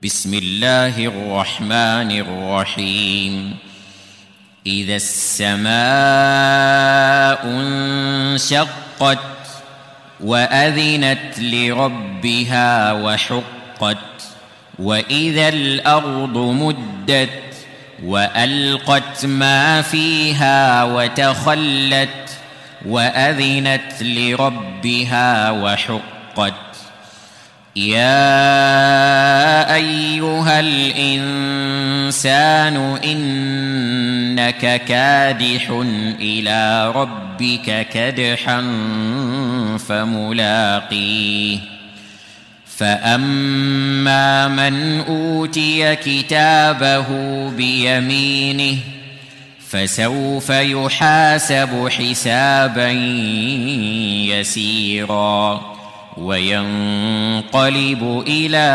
بسم الله الرحمن الرحيم. إذا السماء انشقت وأذنت لربها وحقت وإذا الأرض مدت وألقت ما فيها وتخلت وأذنت لربها وحقت. يا أيها الإنسان إنك كادح إلى ربك كدحا فملاقيه. فأما من أوتي كتابه بيمينه فسوف يحاسب حسابا يسيرا وينقلب إلى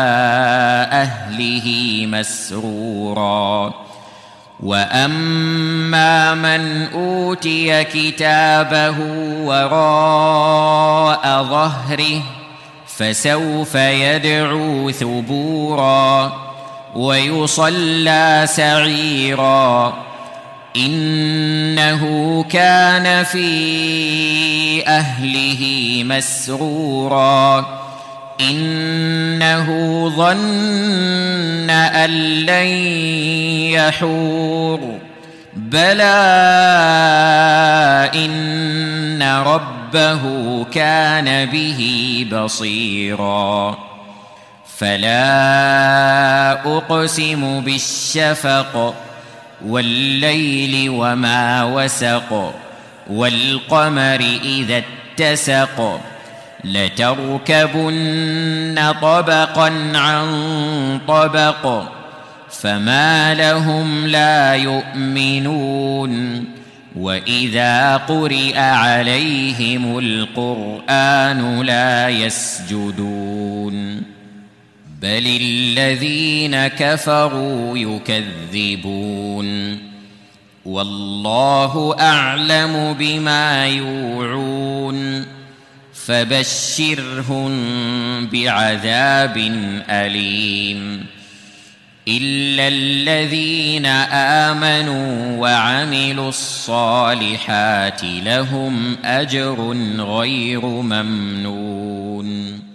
أهله مسرورا. وأما من أوتي كتابه وراء ظهره فسوف يدعو ثبورا ويصلى سعيرا إنه كان في أهله مسرورا إنه ظن أن لن يحور بلى إن ربه كان به بصيرا. فلا أقسم بالشفق والليل وما وسق والقمر إذا اتسق لتركبن طبقا عن طبق فما لهم لا يؤمنون وإذا قرئ عليهم القرآن لا يسجدون بل الذين كفروا يكذبون والله أعلم بما يوعون فبشرهم بعذاب أليم إلا الذين آمنوا وعملوا الصالحات لهم أجر غير ممنون.